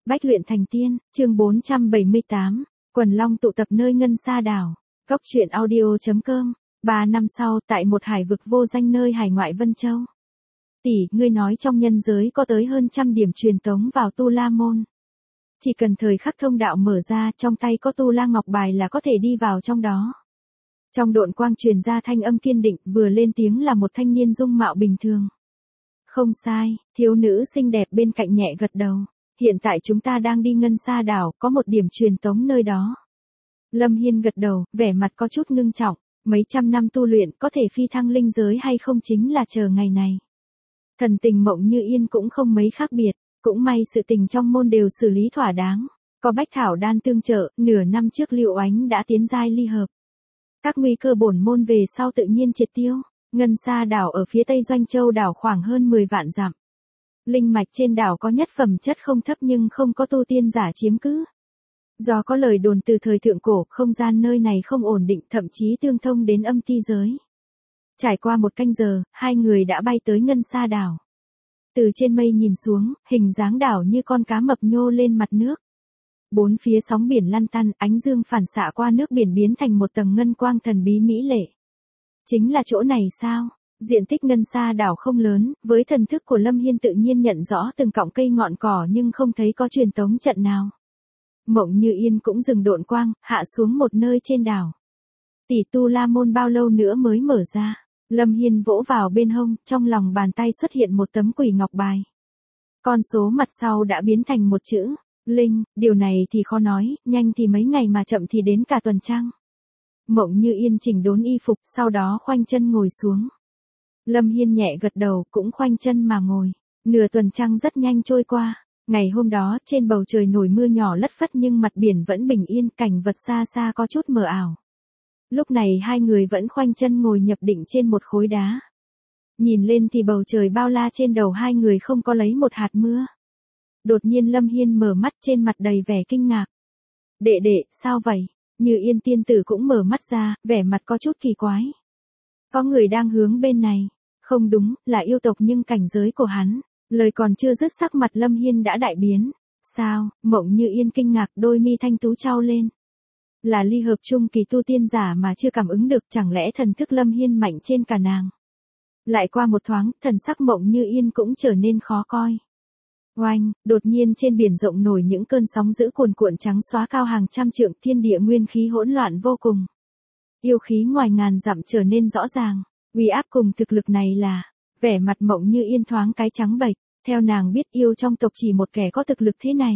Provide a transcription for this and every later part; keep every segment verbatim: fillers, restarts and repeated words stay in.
Bách luyện thành tiên, chương bốn trăm bảy mươi tám, Quần Long tụ tập nơi ngân sa đảo. Cốc truyện audio.com. Ba năm sau, tại một hải vực vô danh nơi hải ngoại Vân Châu. Tỷ, ngươi nói trong nhân giới có tới hơn trăm điểm truyền tống vào Tu La Môn. Chỉ cần thời khắc thông đạo mở ra, trong tay có Tu La Ngọc bài là có thể đi vào trong đó. Trong độn quang truyền ra thanh âm kiên định, vừa lên tiếng là một thanh niên dung mạo bình thường. Không sai, thiếu nữ xinh đẹp bên cạnh nhẹ gật đầu. Hiện tại chúng ta đang đi ngân sa đảo, có một điểm truyền tống nơi đó. Lâm Hiên gật đầu, vẻ mặt có chút ngưng trọng, mấy trăm năm tu luyện có thể phi thăng linh giới hay không chính là chờ ngày này. Thần tình Mộng Như Yên cũng không mấy khác biệt, cũng may sự tình trong môn đều xử lý thỏa đáng. Có bách thảo đan tương trợ, nửa năm trước Liệu Oánh đã tiến giai ly hợp. Các nguy cơ bổn môn về sau tự nhiên triệt tiêu. Ngân sa đảo ở phía tây Doanh Châu đảo khoảng hơn mười vạn dặm. Linh mạch trên đảo có nhất phẩm chất không thấp nhưng không có tu tiên giả chiếm cứ. Do có lời đồn từ thời thượng cổ, không gian nơi này không ổn định, thậm chí tương thông đến âm ti giới. Trải qua một canh giờ, hai người đã bay tới ngân sa đảo. Từ trên mây nhìn xuống, hình dáng đảo như con cá mập nhô lên mặt nước. Bốn phía sóng biển lăn tăn, ánh dương phản xạ qua nước biển biến thành một tầng ngân quang thần bí mỹ lệ. Chính là chỗ này sao? Diện tích ngân sa đảo không lớn, với thần thức của Lâm Hiên tự nhiên nhận rõ từng cọng cây ngọn cỏ nhưng không thấy có truyền tống trận nào. Mộng Như Yên cũng dừng độn quang, hạ xuống một nơi trên đảo. Tỷ, Tu La Môn bao lâu nữa mới mở ra? Lâm Hiên vỗ vào bên hông, trong lòng bàn tay xuất hiện một tấm quỷ ngọc bài. Con số mặt sau đã biến thành một chữ, Linh, điều này thì khó nói, nhanh thì mấy ngày mà chậm thì đến cả tuần trăng. Mộng Như Yên chỉnh đốn y phục, sau đó khoanh chân ngồi xuống. Lâm Hiên nhẹ gật đầu, cũng khoanh chân mà ngồi. Nửa tuần trăng rất nhanh trôi qua. Ngày hôm đó, trên bầu trời nổi mưa nhỏ lất phất nhưng mặt biển vẫn bình yên, cảnh vật xa xa có chút mờ ảo. Lúc này hai người vẫn khoanh chân ngồi nhập định trên một khối đá. Nhìn lên thì bầu trời bao la trên đầu hai người không có lấy một hạt mưa. Đột nhiên Lâm Hiên mở mắt, trên mặt đầy vẻ kinh ngạc. Đệ đệ, sao vậy? Như Yên tiên tử cũng mở mắt ra, vẻ mặt có chút kỳ quái. Có người đang hướng bên này. Không đúng, là yêu tộc nhưng cảnh giới của hắn. Lời còn chưa dứt sắc mặt Lâm Hiên đã đại biến. Sao? Mộng Như Yên kinh ngạc, đôi mi thanh tú trao lên. Là ly hợp trung kỳ tu tiên giả mà chưa cảm ứng được, chẳng lẽ thần thức Lâm Hiên mạnh trên cả nàng. Lại qua một thoáng, thần sắc Mộng Như Yên cũng trở nên khó coi. Oanh, đột nhiên trên biển rộng nổi những cơn sóng dữ cuồn cuộn trắng xóa cao hàng trăm trượng, thiên địa nguyên khí hỗn loạn vô cùng. Yêu khí ngoài ngàn dặm trở nên rõ ràng, uy áp cùng thực lực này là, vẻ mặt Mộng Như Yên thoáng cái trắng bệch, theo nàng biết yêu trong tộc chỉ một kẻ có thực lực thế này.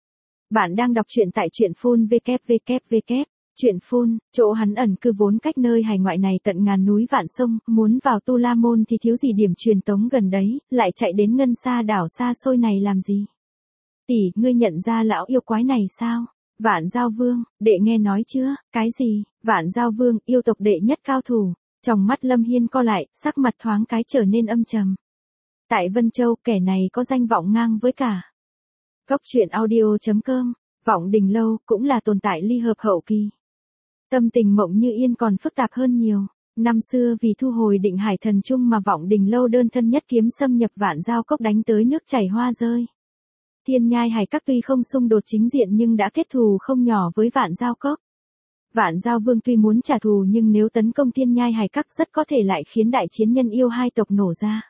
Bạn đang đọc truyện tại truyện phun vê kép vê kép vê kép, truyện phun, chỗ hắn ẩn cư vốn cách nơi hải ngoại này tận ngàn núi vạn sông, muốn vào Tu La Môn thì thiếu gì điểm truyền tống gần đấy, lại chạy đến ngân sa đảo xa xôi này làm gì? Tỷ, ngươi nhận ra lão yêu quái này sao? Vạn Giao Vương, đệ nghe nói chưa? Cái gì? Vạn Giao Vương, yêu tộc đệ nhất cao thủ. Trong mắt Lâm Hiên co lại, sắc mặt thoáng cái trở nên âm trầm. Tại Vân Châu, kẻ này có danh vọng ngang với cả. Cốc truyện audio.com, Vọng Đình Lâu, cũng là tồn tại ly hợp hậu kỳ. Tâm tình Mộng Như Yên còn phức tạp hơn nhiều. Năm xưa vì thu hồi Định Hải Thần Trung mà Vọng Đình Lâu đơn thân nhất kiếm xâm nhập Vạn Giao Cốc đánh tới nước chảy hoa rơi. Thiên Nhai Hải Các tuy không xung đột chính diện nhưng đã kết thù không nhỏ với Vạn Giao Cốc. Vạn Giao Vương tuy muốn trả thù nhưng nếu tấn công Thiên Nhai Hải Các rất có thể lại khiến đại chiến nhân yêu hai tộc nổ ra.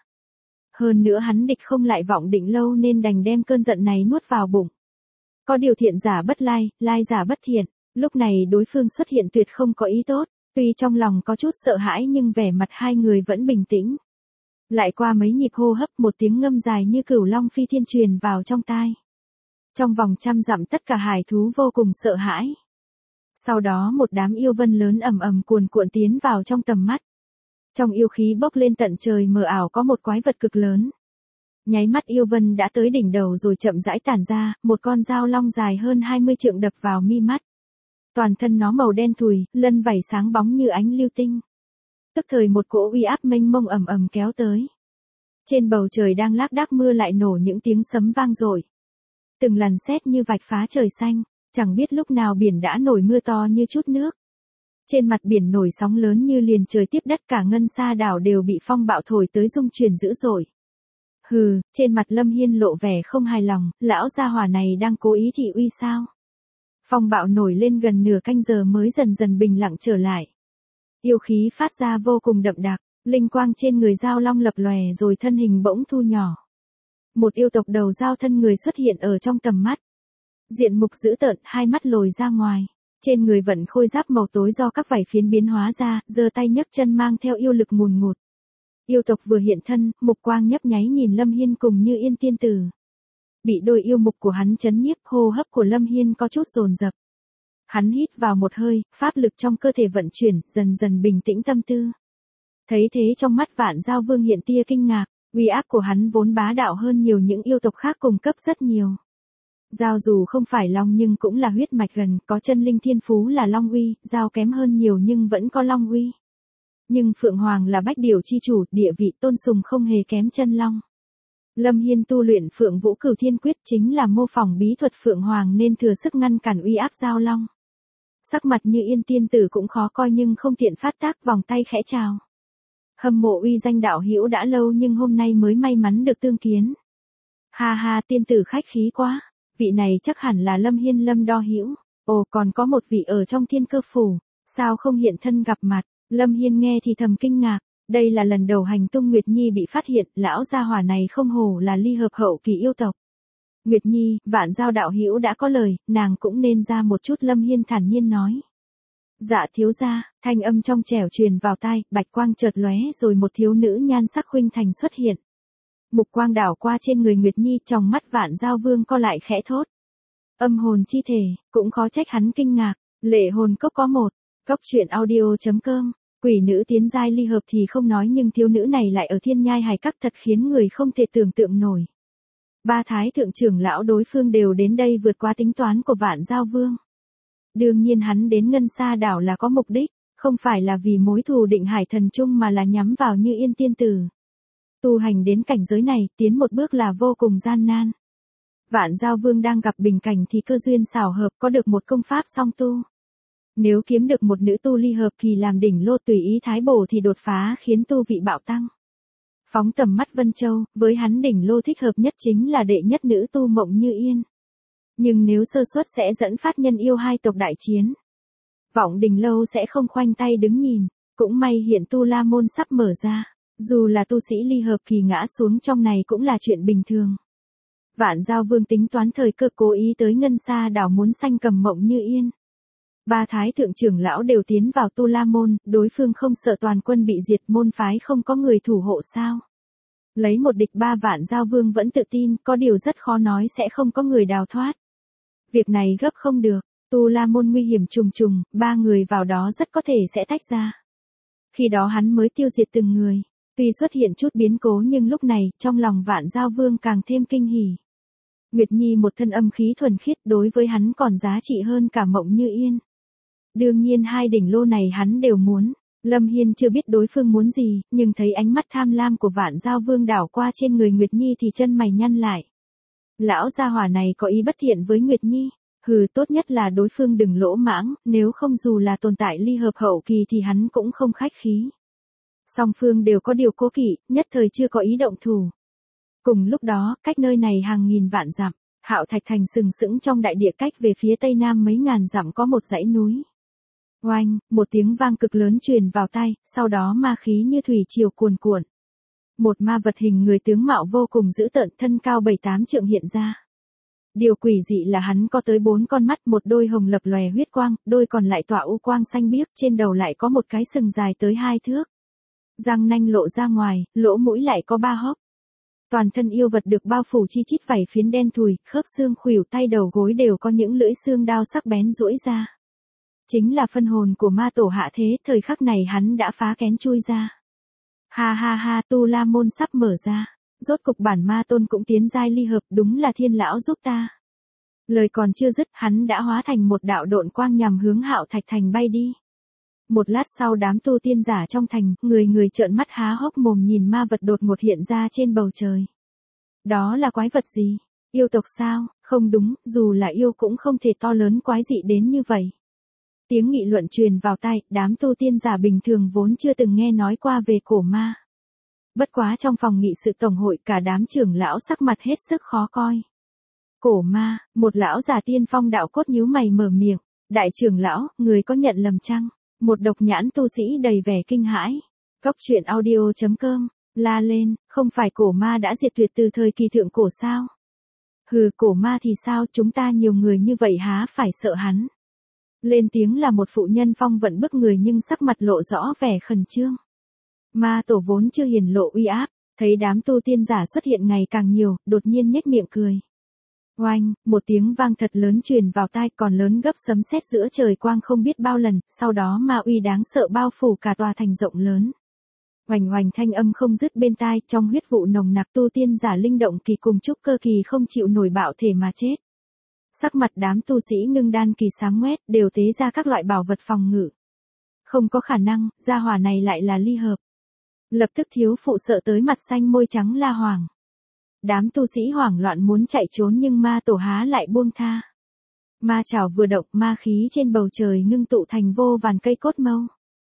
Hơn nữa hắn địch không lại Vọng Định Lâu nên đành đem cơn giận này nuốt vào bụng. Có điều thiện giả bất lai, lai giả bất thiện, lúc này đối phương xuất hiện tuyệt không có ý tốt, tuy trong lòng có chút sợ hãi nhưng vẻ mặt hai người vẫn bình tĩnh. Lại qua mấy nhịp hô hấp, một tiếng ngâm dài như cửu long phi thiên truyền vào trong tai. Trong vòng trăm dặm tất cả hải thú vô cùng sợ hãi. Sau đó một đám yêu vân lớn ầm ầm cuồn cuộn tiến vào trong tầm mắt. Trong yêu khí bốc lên tận trời mờ ảo có một quái vật cực lớn. Nháy mắt yêu vân đã tới đỉnh đầu rồi chậm rãi tản ra, một con dao long dài hơn hai mươi trượng đập vào mi mắt. Toàn thân nó màu đen thùi, lân vảy sáng bóng như ánh lưu tinh. Tức thời một cỗ uy áp mênh mông ầm ầm kéo tới. Trên bầu trời đang lác đác mưa lại nổ những tiếng sấm vang dội. Từng làn sét như vạch phá trời xanh, chẳng biết lúc nào biển đã nổi mưa to như chút nước. Trên mặt biển nổi sóng lớn như liền trời tiếp đất, cả ngân sa đảo đều bị phong bạo thổi tới rung chuyển dữ dội. Hừ, trên mặt Lâm Hiên lộ vẻ không hài lòng, lão gia hỏa này đang cố ý thị uy sao? Phong bạo nổi lên gần nửa canh giờ mới dần dần bình lặng trở lại. Yêu khí phát ra vô cùng đậm đặc, linh quang trên người Dao Long lập lòe rồi thân hình bỗng thu nhỏ. Một yêu tộc đầu dao thân người xuất hiện ở trong tầm mắt. Diện mục dữ tợn, hai mắt lồi ra ngoài. Trên người vận khôi giáp màu tối do các vảy phiến biến hóa ra, giơ tay nhấc chân mang theo yêu lực ngùn ngụt. Yêu tộc vừa hiện thân, mục quang nhấp nháy nhìn Lâm Hiên cùng Như Yên tiên tử. Bị đôi yêu mục của hắn chấn nhiếp, hô hấp của Lâm Hiên có chút dồn dập. Hắn hít vào một hơi, pháp lực trong cơ thể vận chuyển, dần dần bình tĩnh tâm tư. Thấy thế trong mắt Vạn Dao Vương hiện tia kinh ngạc, uy áp của hắn vốn bá đạo hơn nhiều những yêu tộc khác cùng cấp rất nhiều. Dao dù không phải long nhưng cũng là huyết mạch gần, có chân linh thiên phú là long uy, Dao kém hơn nhiều nhưng vẫn có long uy. Nhưng Phượng Hoàng là bách điểu chi chủ, địa vị tôn sùng không hề kém chân long. Lâm Hiên tu luyện Phượng Vũ Cửu Thiên Quyết chính là mô phỏng bí thuật Phượng Hoàng nên thừa sức ngăn cản uy áp Dao Long. Sắc mặt Như Yên tiên tử cũng khó coi nhưng không tiện phát tác, vòng tay khẽ chào. Hâm mộ uy danh đạo hữu đã lâu nhưng hôm nay mới may mắn được tương kiến. Ha ha, tiên tử khách khí quá, vị này chắc hẳn là Lâm Hiên Lâm đo hữu. Ồ, còn có một vị ở trong Thiên Cơ phủ, sao không hiện thân gặp mặt? Lâm Hiên nghe thì thầm kinh ngạc, đây là lần đầu hành tung Nguyệt Nhi bị phát hiện, lão gia hỏa này không hổ là ly hợp hậu kỳ yêu tộc. Nguyệt Nhi, Vạn Dao đạo hữu đã có lời, nàng cũng nên ra một chút, Lâm Hiên thản nhiên nói. Dạ thiếu gia, thanh âm trong trẻo truyền vào tai, bạch quang chợt lóe rồi một thiếu nữ nhan sắc khuynh thành xuất hiện. Mục quang đảo qua trên người Nguyệt Nhi, trong mắt Vạn Dao Vương co lại khẽ thốt. Âm hồn chi thể, cũng khó trách hắn kinh ngạc, lệ hồn cốc có một, cốc truyện audio chấm com. Quỷ nữ tiến giai ly hợp thì không nói nhưng thiếu nữ này lại ở thiên nhai hài các thật khiến người không thể tưởng tượng nổi. Ba thái thượng trưởng lão đối phương đều đến đây vượt qua tính toán của Vạn Dao Vương. Đương nhiên hắn đến Ngân Sa đảo là có mục đích, không phải là vì mối thù Định Hải Thần Trung mà là nhắm vào Như Yên tiên tử. Tu hành đến cảnh giới này, tiến một bước là vô cùng gian nan. Vạn Dao Vương đang gặp bình cảnh thì cơ duyên xảo hợp có được một công pháp song tu. Nếu kiếm được một nữ tu ly hợp kỳ làm đỉnh lô tùy ý thái bổ thì đột phá khiến tu vị bạo tăng. Phóng tầm mắt Vân Châu, với hắn đỉnh lô thích hợp nhất chính là đệ nhất nữ tu Mộng Như Yên. Nhưng nếu sơ suất sẽ dẫn phát nhân yêu hai tộc đại chiến. Vọng Đình Lâu sẽ không khoanh tay đứng nhìn, cũng may hiện Tu La Môn sắp mở ra, dù là tu sĩ ly hợp kỳ ngã xuống trong này cũng là chuyện bình thường. Vạn Dao Vương tính toán thời cơ cố ý tới Ngân Sa đảo muốn sanh cầm Mộng Như Yên. Ba thái thượng trưởng lão đều tiến vào Tu La Môn, đối phương không sợ toàn quân bị diệt, môn phái không có người thủ hộ sao? Lấy một địch ba, Vạn Dao Vương vẫn tự tin, có điều rất khó nói sẽ không có người đào thoát. Việc này gấp không được, Tu La Môn nguy hiểm trùng trùng, ba người vào đó rất có thể sẽ tách ra. Khi đó hắn mới tiêu diệt từng người. Tuy xuất hiện chút biến cố nhưng lúc này, trong lòng Vạn Dao Vương càng thêm kinh hỉ. Nguyệt Nhi một thân âm khí thuần khiết, đối với hắn còn giá trị hơn cả Mộng Như Yên. Đương nhiên hai đỉnh lô này hắn đều muốn. Lâm Hiên chưa biết đối phương muốn gì, nhưng thấy ánh mắt tham lam của Vạn Dao Vương đảo qua trên người Nguyệt Nhi thì chân mày nhăn lại. Lão gia hỏa này có ý bất thiện với Nguyệt Nhi. Hừ, tốt nhất là đối phương đừng lỗ mãng, nếu không dù là tồn tại ly hợp hậu kỳ thì hắn cũng không khách khí. Song phương đều có điều cố kỵ, nhất thời chưa có ý động thủ. Cùng lúc đó, cách nơi này hàng nghìn vạn dặm, Hạo Thạch Thành sừng sững trong đại địa, cách về phía tây nam mấy ngàn dặm có một dãy núi. Oanh, một tiếng vang cực lớn truyền vào tai, sau đó ma khí như thủy triều cuồn cuộn. Một ma vật hình người tướng mạo vô cùng dữ tợn, thân cao bảy tám trượng hiện ra. Điều quỷ dị là hắn có tới bốn con mắt, một đôi hồng lập lòe huyết quang, đôi còn lại tỏa u quang xanh biếc, trên đầu lại có một cái sừng dài tới hai thước. Răng nanh lộ ra ngoài, lỗ mũi lại có ba hốc. Toàn thân yêu vật được bao phủ chi chít vảy phiến đen thùi, khớp xương khuỷu tay đầu gối đều có những lưỡi xương đao sắc bén duỗi ra. Chính là phân hồn của ma tổ hạ thế, thời khắc này hắn đã phá kén chui ra. Ha ha ha, Tu La Môn sắp mở ra. Rốt cục bản ma tôn cũng tiến giai ly hợp, đúng là thiên lão giúp ta. Lời còn chưa dứt, hắn đã hóa thành một đạo độn quang nhằm hướng Hạo Thạch Thành bay đi. Một lát sau đám tu tiên giả trong thành, người người trợn mắt há hốc mồm nhìn ma vật đột ngột hiện ra trên bầu trời. Đó là quái vật gì? Yêu tộc sao? Không đúng, dù là yêu cũng không thể to lớn quái dị đến như vậy. Tiếng nghị luận truyền vào tai, đám tu tiên giả bình thường vốn chưa từng nghe nói qua về cổ ma. Bất quá trong phòng nghị sự tổng hội cả đám trưởng lão sắc mặt hết sức khó coi. Cổ ma, một lão già tiên phong đạo cốt nhíu mày mở miệng, đại trưởng lão, người có nhận lầm chăng? Một độc nhãn tu sĩ đầy vẻ kinh hãi. Cốc truyện audio chấm com, la lên, không phải cổ ma đã diệt tuyệt từ thời kỳ thượng cổ sao? Hừ, cổ ma thì sao, chúng ta nhiều người như vậy há phải sợ hắn? Lên tiếng là một phụ nhân phong vận bức người nhưng sắc mặt lộ rõ vẻ khẩn trương. Ma tổ vốn chưa hiển lộ uy áp, thấy đám tu tiên giả xuất hiện ngày càng nhiều, đột nhiên nhếch miệng cười. Oanh, một tiếng vang thật lớn truyền vào tai, còn lớn gấp sấm sét giữa trời quang không biết bao lần, sau đó ma uy đáng sợ bao phủ cả tòa thành rộng lớn. Oanh oanh thanh âm không dứt bên tai, trong huyết vụ nồng nặc tu tiên giả linh động kỳ cùng trúc cơ kỳ không chịu nổi bạo thể mà chết. Sắc mặt đám tu sĩ ngưng đan kỳ xám ngoét, đều tế ra các loại bảo vật phòng ngự. Không có khả năng, gia hỏa này lại là ly hợp. Lập tức thiếu phụ sợ tới mặt xanh môi trắng la hoàng. Đám tu sĩ hoảng loạn muốn chạy trốn nhưng ma tổ há lại buông tha. Ma chảo vừa động, ma khí trên bầu trời ngưng tụ thành vô vàn cây cốt mâu.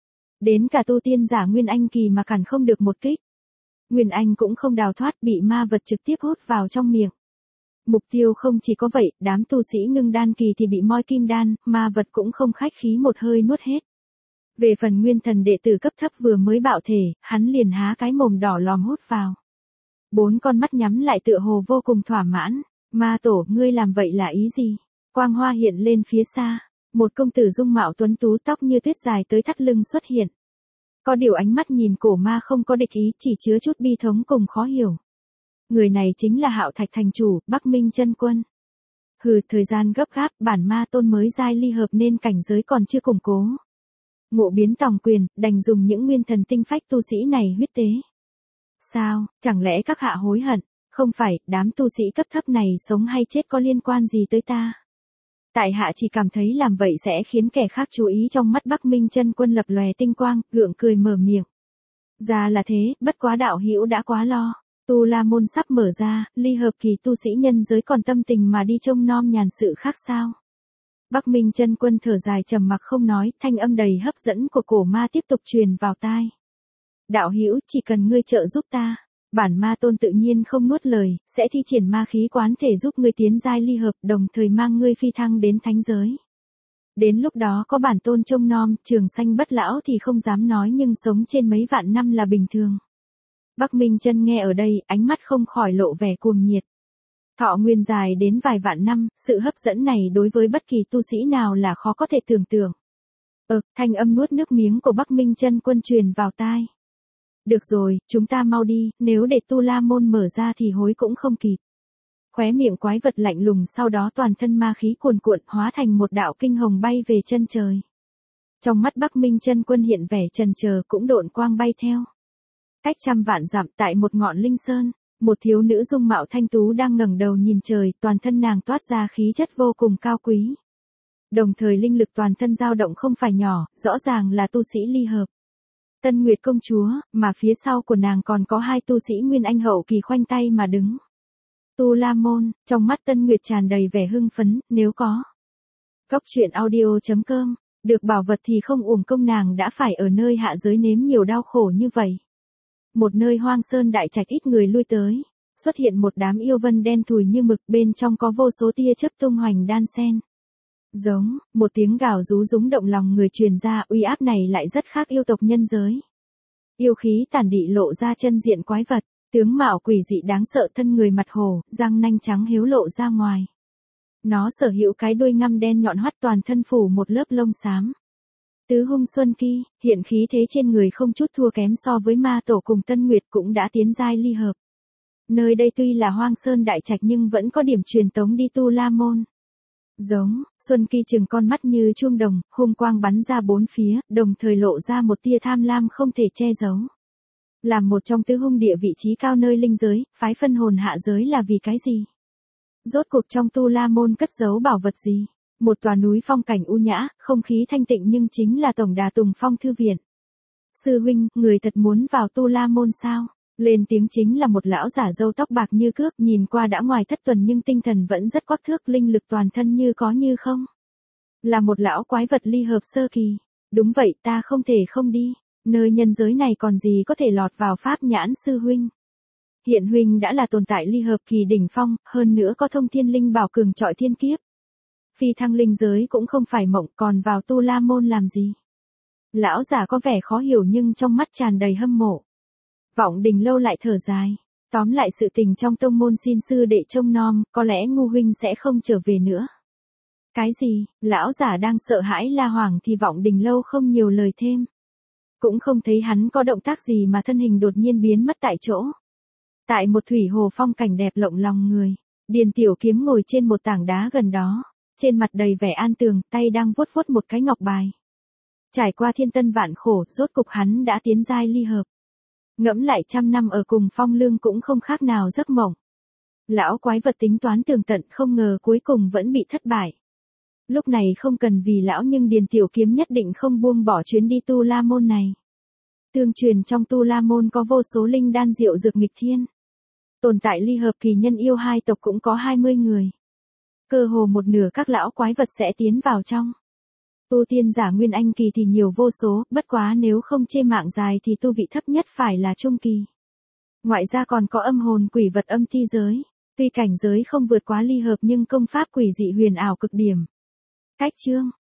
Đến cả tu tiên giả Nguyên Anh kỳ mà cản không được một kích. Nguyên Anh cũng không đào thoát, bị ma vật trực tiếp hút vào trong miệng. Mục tiêu không chỉ có vậy, đám tu sĩ ngưng đan kỳ thì bị moi kim đan, ma vật cũng không khách khí một hơi nuốt hết. Về phần nguyên thần đệ tử cấp thấp vừa mới bạo thể, hắn liền há cái mồm đỏ lòm hút vào. Bốn con mắt nhắm lại tựa hồ vô cùng thỏa mãn. Ma tổ, ngươi làm vậy là ý gì? Quang hoa hiện lên phía xa. Một công tử dung mạo tuấn tú, tóc như tuyết dài tới thắt lưng xuất hiện. Có điều ánh mắt nhìn cổ ma không có địch ý, chỉ chứa chút bi thống cùng khó hiểu. Người này chính là Hạo Thạch thành chủ, Bắc Minh Chân Quân. Hừ, thời gian gấp gáp, bản ma tôn mới giai ly hợp nên cảnh giới còn chưa củng cố. Ngộ biến tòng quyền, đành dùng những nguyên thần tinh phách tu sĩ này huyết tế. Sao, chẳng lẽ các hạ hối hận? Không phải, đám tu sĩ cấp thấp này sống hay chết có liên quan gì tới ta? Tại hạ chỉ cảm thấy làm vậy sẽ khiến kẻ khác chú ý, trong mắt Bắc Minh Chân Quân lập lòe tinh quang, gượng cười mở miệng. Ra là thế, bất quá đạo hữu đã quá lo. Tu La môn sắp mở ra, ly hợp kỳ tu sĩ nhân giới còn tâm tình mà đi trông nom nhàn sự khác sao? Bắc Minh Chân Quân thở dài trầm mặc không nói, thanh âm đầy hấp dẫn của cổ ma tiếp tục truyền vào tai. Đạo hữu, chỉ cần ngươi trợ giúp ta, bản ma tôn tự nhiên không nuốt lời, sẽ thi triển ma khí quán thể giúp ngươi tiến giai ly hợp, đồng thời mang ngươi phi thăng đến thánh giới. Đến lúc đó có bản tôn trông nom, trường sanh bất lão thì không dám nói nhưng sống trên mấy vạn năm là bình thường. Bắc Minh Chân nghe ở đây, ánh mắt không khỏi lộ vẻ cuồng nhiệt. Thọ nguyên dài đến vài vạn năm, sự hấp dẫn này đối với bất kỳ tu sĩ nào là khó có thể tưởng tượng. Ờ, thanh âm nuốt nước miếng của Bắc Minh Chân Quân truyền vào tai. Được rồi, chúng ta mau đi, nếu để Tu La môn mở ra thì hối cũng không kịp. Khóe miệng quái vật lạnh lùng, sau đó toàn thân ma khí cuồn cuộn hóa thành một đạo kinh hồng bay về chân trời. Trong mắt Bắc Minh Chân Quân hiện vẻ chần chờ, cũng độn quang bay theo. Cách trăm vạn dặm, tại một ngọn linh sơn, một thiếu nữ dung mạo thanh tú đang ngẩng đầu nhìn trời, toàn thân nàng toát ra khí chất vô cùng cao quý. Đồng thời linh lực toàn thân dao động không phải nhỏ, rõ ràng là tu sĩ ly hợp. Tân Nguyệt công chúa, mà phía sau của nàng còn có hai tu sĩ Nguyên Anh hậu kỳ khoanh tay mà đứng. Tu La môn, trong mắt Tân Nguyệt tràn đầy vẻ hưng phấn, nếu có. Cốc truyện audio chấm com, được bảo vật thì không uổng công nàng đã phải ở nơi hạ giới nếm nhiều đau khổ như vậy. Một nơi hoang sơn đại trạch ít người lui tới, xuất hiện một đám yêu vân đen thùi như mực, bên trong có vô số tia chớp tung hoành đan xen. Giống, một tiếng gào rú rúng động lòng người truyền ra, uy áp này lại rất khác yêu tộc nhân giới. Yêu khí tàn đị lộ ra chân diện quái vật, tướng mạo quỷ dị đáng sợ, thân người mặt hổ, răng nanh trắng hiếu lộ ra ngoài. Nó sở hữu cái đuôi ngăm đen nhọn hoắt, toàn thân phủ một lớp lông xám. Tứ hung xuân kỳ, hiện khí thế trên người không chút thua kém so với ma tổ cùng Tân Nguyệt cũng đã tiến giai ly hợp. Nơi đây tuy là hoang sơn đại trạch nhưng vẫn có điểm truyền tống đi Tu La môn. Giống, Xuân Kỳ trừng con mắt như chuông đồng, hung quang bắn ra bốn phía, đồng thời lộ ra một tia tham lam không thể che giấu. Làm một trong tứ hung địa vị trí cao nơi linh giới, phái phân hồn hạ giới là vì cái gì? Rốt cuộc trong Tu La môn cất giấu bảo vật gì? Một tòa núi phong cảnh u nhã, không khí thanh tịnh nhưng chính là tổng đà Tùng Phong thư viện. Sư huynh, người thật muốn vào Tu La môn sao? Lên tiếng chính là một lão giả râu tóc bạc như cước, nhìn qua đã ngoài thất tuần nhưng tinh thần vẫn rất quắc thước, linh lực toàn thân như có như không. Là một lão quái vật ly hợp sơ kỳ. Đúng vậy, ta không thể không đi. Nơi nhân giới này còn gì có thể lọt vào pháp nhãn sư huynh. Hiện huynh đã là tồn tại ly hợp kỳ đỉnh phong, hơn nữa có thông thiên linh bảo cường trọi thiên kiếp. Phi thăng linh giới cũng không phải mộng, còn vào Tu La môn làm gì? Lão giả có vẻ khó hiểu nhưng trong mắt tràn đầy hâm mộ. Vọng Đình Lâu lại thở dài. Tóm lại sự tình trong tông môn xin sư đệ trông nom, có lẽ ngu huynh sẽ không trở về nữa. Cái gì? Lão giả đang sợ hãi la hoảng thì Vọng Đình Lâu không nhiều lời thêm. Cũng không thấy hắn có động tác gì mà thân hình đột nhiên biến mất tại chỗ. Tại một thủy hồ phong cảnh đẹp lộng lòng người, Điền Tiểu Kiếm ngồi trên một tảng đá gần đó, trên mặt đầy vẻ an tường, tay đang vuốt vuốt một cái ngọc bài. Trải qua thiên tân vạn khổ, rốt cục hắn đã tiến giai ly hợp. Ngẫm lại trăm năm ở cùng Phong Lương cũng không khác nào giấc mộng. Lão quái vật tính toán tường tận không ngờ cuối cùng vẫn bị thất bại. Lúc này không cần vì lão nhưng Điền Tiểu Kiếm nhất định không buông bỏ chuyến đi Tu La môn này. Tương truyền trong Tu La môn có vô số linh đan diệu dược nghịch thiên. Tồn tại ly hợp kỳ nhân yêu hai tộc cũng có hai mươi người. Cơ hồ một nửa các lão quái vật sẽ tiến vào trong. Tu tiên giả nguyên anh kỳ thì nhiều vô số, bất quá nếu không chê mạng dài thì tu vị thấp nhất phải là trung kỳ. Ngoại ra còn có âm hồn quỷ vật âm ti giới. Tuy cảnh giới không vượt quá ly hợp nhưng công pháp quỷ dị huyền ảo cực điểm. Cách chương